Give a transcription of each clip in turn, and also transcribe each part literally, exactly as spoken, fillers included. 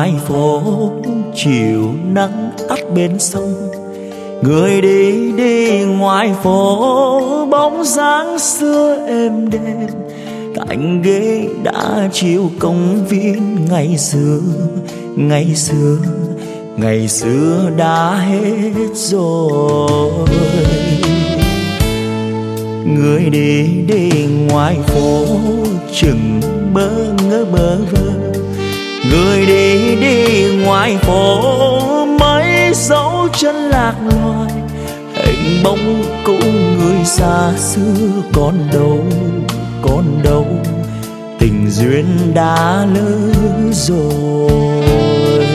ngoài phố chiều nắng tắt bên sông. Người đi đi ngoài phố bóng dáng xưa êm đềm, cạnh ghế đã chiều công viên ngày xưa. Ngày xưa, ngày xưa đã hết rồi. Người đi đi ngoài phố chừng bơ ngơ bơ vơ. Người đi đi ngoài phố mấy dấu chân lạc loài, hình bóng cũ người xa xưa còn đâu, còn đâu. Tình duyên đã lỡ rồi.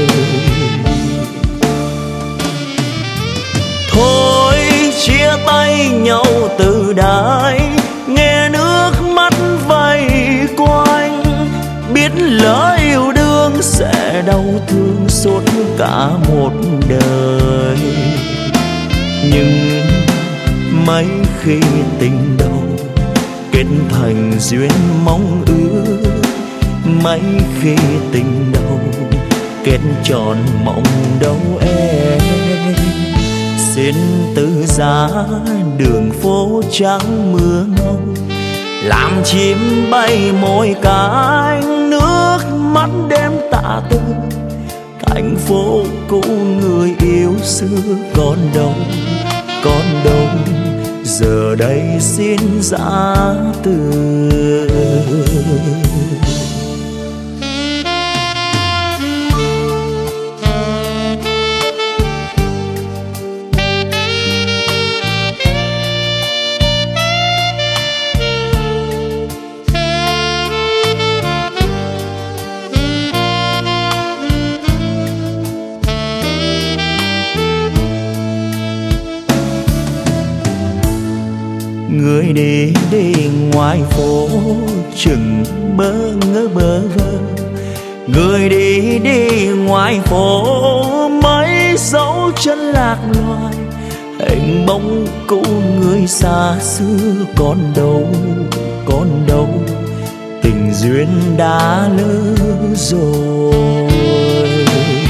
Thôi chia tay nhau từ đây, nghe nước mắt vây quanh. Biết lỡ yêu đương sẽ đau thương suốt cả một đời. Nhưng mấy khi tình đầu kết thành duyên mong ước, mấy khi tình đầu kết tròn mộng đâu em. Xin từ giá đường phố trắng mưa ngâu, làm chim bay môi cánh nước mắt đêm tạ tư. Thành phố cũ người yêu xưa còn đâu, còn đâu. Giờ đây xin giã từ. Người đi đi ngoài phố chừng bơ ngơ bơ vơ. Người đi đi ngoài phố mấy dấu chân lạc loài, hình bóng cũ người xa xưa còn đâu, còn đâu. Tình duyên đã lỡ rồi.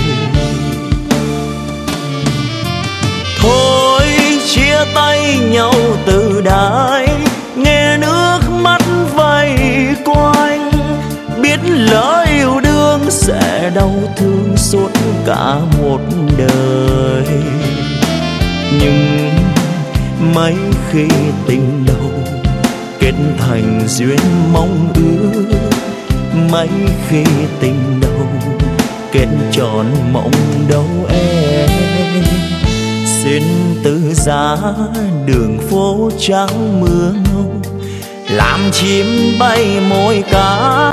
Thôi chia tay nhau từ đây, nghe nước mắt vây quanh. Biết lỡ yêu đương sẽ đau thương suốt cả một đời. Nhưng mấy khi tình đầu kết thành duyên mong ước, mấy khi tình đầu kết tròn mộng đâu em. Xin từ giá đường phố trắng mưa ngâu, làm chim bay môi cá.